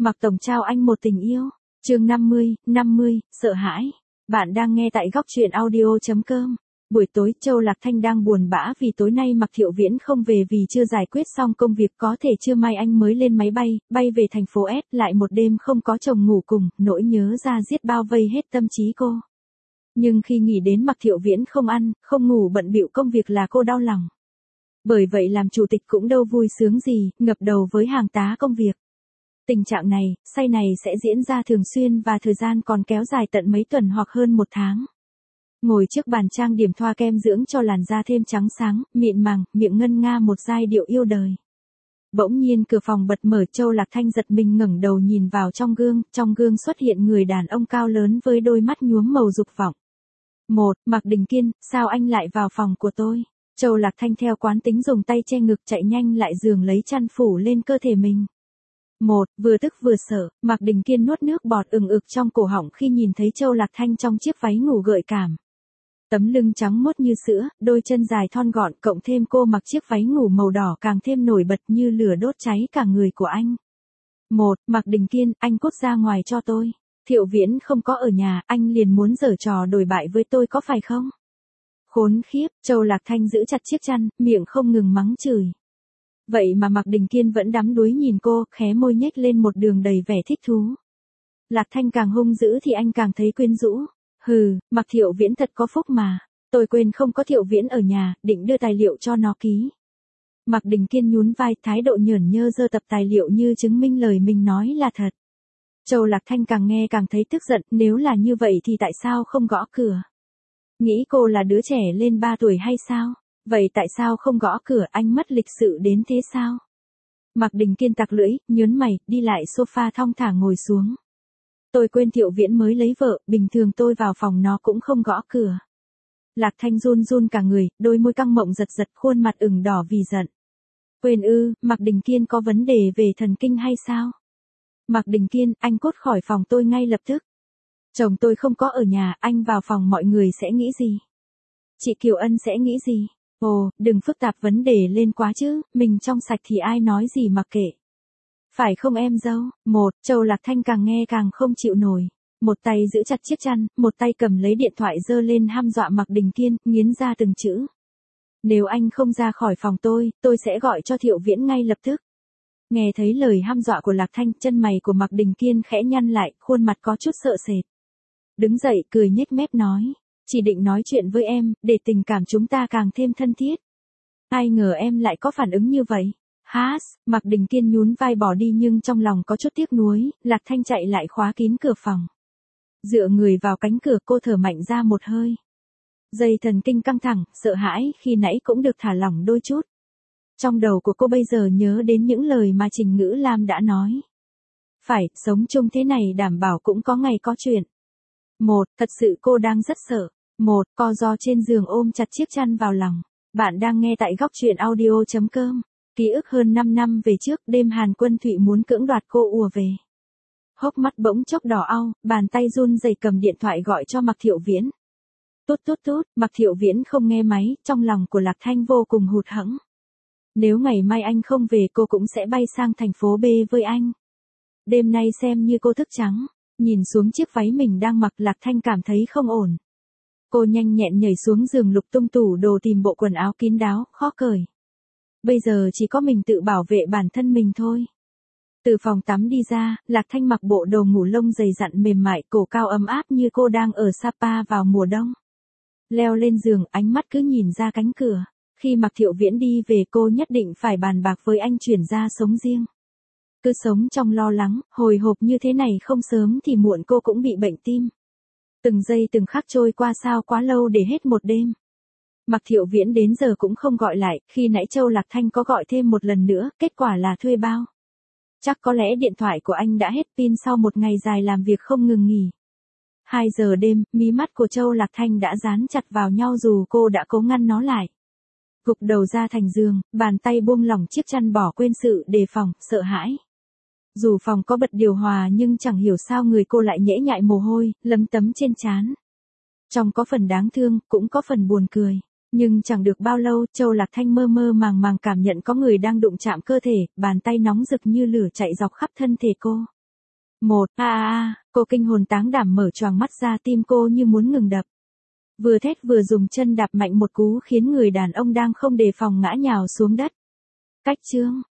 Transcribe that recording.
Mạc Tổng trao anh một tình yêu. Chương 50, sợ hãi. Bạn đang nghe tại góc truyện audio.com. Buổi tối, Châu Lạc Thanh đang buồn bã vì tối nay Mạc Thiệu Viễn không về vì chưa giải quyết xong công việc, có thể trưa mai anh mới lên máy bay về thành phố S, lại một đêm không có chồng ngủ cùng, nỗi nhớ da diết bao vây hết tâm trí cô. Nhưng khi nghĩ đến Mạc Thiệu Viễn không ăn, không ngủ bận bịu công việc là cô đau lòng. Bởi vậy làm chủ tịch cũng đâu vui sướng gì, ngập đầu với hàng tá công việc. Tình trạng này, say này sẽ diễn ra thường xuyên và thời gian còn kéo dài tận mấy tuần hoặc hơn một tháng. Ngồi trước bàn trang điểm thoa kem dưỡng cho làn da thêm trắng sáng, mịn màng, miệng ngân nga một giai điệu yêu đời. Bỗng nhiên cửa phòng bật mở, Châu Lạc Thanh giật mình ngẩng đầu nhìn vào trong gương xuất hiện người đàn ông cao lớn với đôi mắt nhuốm màu dục vọng. Mạc Đình Kiên, sao anh lại vào phòng của tôi? Châu Lạc Thanh theo quán tính dùng tay che ngực chạy nhanh lại giường lấy chăn phủ lên cơ thể mình. Vừa tức vừa sợ, Mạc Đình Kiên nuốt nước bọt ừng ực trong cổ họng khi nhìn thấy Châu Lạc Thanh trong chiếc váy ngủ gợi cảm. Tấm lưng trắng muốt như sữa, đôi chân dài thon gọn, cộng thêm cô mặc chiếc váy ngủ màu đỏ càng thêm nổi bật như lửa đốt cháy cả người của anh. Mạc Đình Kiên, anh cút ra ngoài cho tôi. Thiệu Viễn không có ở nhà, anh liền muốn giở trò đồi bại với tôi có phải không? Khốn khiếp, Châu Lạc Thanh giữ chặt chiếc chăn, miệng không ngừng mắng chửi. Vậy mà Mạc Đình Kiên vẫn đắm đuối nhìn cô, khóe môi nhếch lên một đường đầy vẻ thích thú. Lạc Thanh càng hung dữ thì anh càng thấy quyến rũ. Hừ, Mạc Thiệu Viễn thật có phúc mà. Tôi quên không có Thiệu Viễn ở nhà, định đưa tài liệu cho nó ký. Mạc Đình Kiên nhún vai, thái độ nhởn nhơ giơ tập tài liệu như chứng minh lời mình nói là thật. Châu Lạc Thanh càng nghe càng thấy tức giận, nếu là như vậy thì tại sao không gõ cửa? Nghĩ cô là đứa trẻ lên 3 tuổi hay sao? Vậy tại sao không gõ cửa, anh mất lịch sự đến thế sao? Mạc Đình Kiên tặc lưỡi, nhớn mày, đi lại sofa thong thả ngồi xuống. Tôi quên Thiệu Viễn mới lấy vợ, bình thường tôi vào phòng nó cũng không gõ cửa. Lạc Thanh run run cả người, đôi môi căng mộng giật giật, khuôn mặt ửng đỏ vì giận. Quên ư, Mạc Đình Kiên có vấn đề về thần kinh hay sao? Mạc Đình Kiên, anh cút khỏi phòng tôi ngay lập tức. Chồng tôi không có ở nhà, anh vào phòng mọi người sẽ nghĩ gì? Chị Kiều Ân sẽ nghĩ gì? Ồ, đừng phức tạp vấn đề lên quá chứ, mình trong sạch thì ai nói gì mặc kệ. Phải không em dâu? Châu Lạc Thanh càng nghe càng không chịu nổi. Một tay giữ chặt chiếc chăn, một tay cầm lấy điện thoại giơ lên hăm dọa Mạc Đình Kiên, nghiến ra từng chữ. Nếu anh không ra khỏi phòng tôi sẽ gọi cho Thiệu Viễn ngay lập tức. Nghe thấy lời hăm dọa của Lạc Thanh, chân mày của Mạc Đình Kiên khẽ nhăn lại, khuôn mặt có chút sợ sệt. Đứng dậy, cười nhếch mép nói. Chỉ định nói chuyện với em, để tình cảm chúng ta càng thêm thân thiết. Ai ngờ em lại có phản ứng như vậy. Mạc Đình Kiên nhún vai bỏ đi nhưng trong lòng có chút tiếc nuối, Lạc Thanh chạy lại khóa kín cửa phòng. Dựa người vào cánh cửa, cô thở mạnh ra một hơi. Dây thần kinh căng thẳng, sợ hãi khi nãy cũng được thả lỏng đôi chút. Trong đầu của cô bây giờ nhớ đến những lời mà Trình Ngữ Lam đã nói. Phải, sống chung thế này đảm bảo cũng có ngày có chuyện. Thật sự cô đang rất sợ. Co ro trên giường ôm chặt chiếc chăn vào lòng. Bạn đang nghe tại góc truyện audio.com. Ký ức hơn 5 năm về trước, đêm Hàn Quân Thụy muốn cưỡng đoạt cô ùa về. Hốc mắt bỗng chốc đỏ au, bàn tay run rẩy cầm điện thoại gọi cho Mạc Thiệu Viễn. Tút, Mạc Thiệu Viễn không nghe máy, trong lòng của Lạc Thanh vô cùng hụt hẫng. Nếu ngày mai anh không về cô cũng sẽ bay sang thành phố B với anh. Đêm nay xem như cô thức trắng. Nhìn xuống chiếc váy mình đang mặc, Lạc Thanh cảm thấy không ổn. Cô nhanh nhẹn nhảy xuống giường lục tung tủ đồ tìm bộ quần áo kín đáo, khó cởi. Bây giờ chỉ có mình tự bảo vệ bản thân mình thôi. Từ phòng tắm đi ra, Lạc Thanh mặc bộ đồ ngủ lông dày dặn mềm mại, cổ cao ấm áp như cô đang ở Sapa vào mùa đông. Leo lên giường, ánh mắt cứ nhìn ra cánh cửa. Khi Mạc Thiệu Viễn đi về cô nhất định phải bàn bạc với anh chuyển ra sống riêng. Cứ sống trong lo lắng, hồi hộp như thế này không sớm thì muộn cô cũng bị bệnh tim. Từng giây từng khắc trôi qua sao quá lâu để hết một đêm. Mạc Thiệu Viễn đến giờ cũng không gọi lại, khi nãy Châu Lạc Thanh có gọi thêm một lần nữa, kết quả là thuê bao. Chắc có lẽ điện thoại của anh đã hết pin sau một ngày dài làm việc không ngừng nghỉ. 2 giờ đêm, mí mắt của Châu Lạc Thanh đã dán chặt vào nhau dù cô đã cố ngăn nó lại. Gục đầu ra thành giường, bàn tay buông lỏng chiếc chăn bỏ quên sự đề phòng, sợ hãi. Dù phòng có bật điều hòa nhưng chẳng hiểu sao người cô lại nhễ nhại mồ hôi, lấm tấm trên trán. Trong có phần đáng thương, cũng có phần buồn cười. Nhưng chẳng được bao lâu, Châu Lạc Thanh mơ mơ màng màng cảm nhận có người đang đụng chạm cơ thể, bàn tay nóng rực như lửa chạy dọc khắp thân thể cô. Cô kinh hồn táng đảm mở choàng mắt ra, tim cô như muốn ngừng đập. Vừa thét vừa dùng chân đạp mạnh một cú khiến người đàn ông đang không đề phòng ngã nhào xuống đất. Cách chương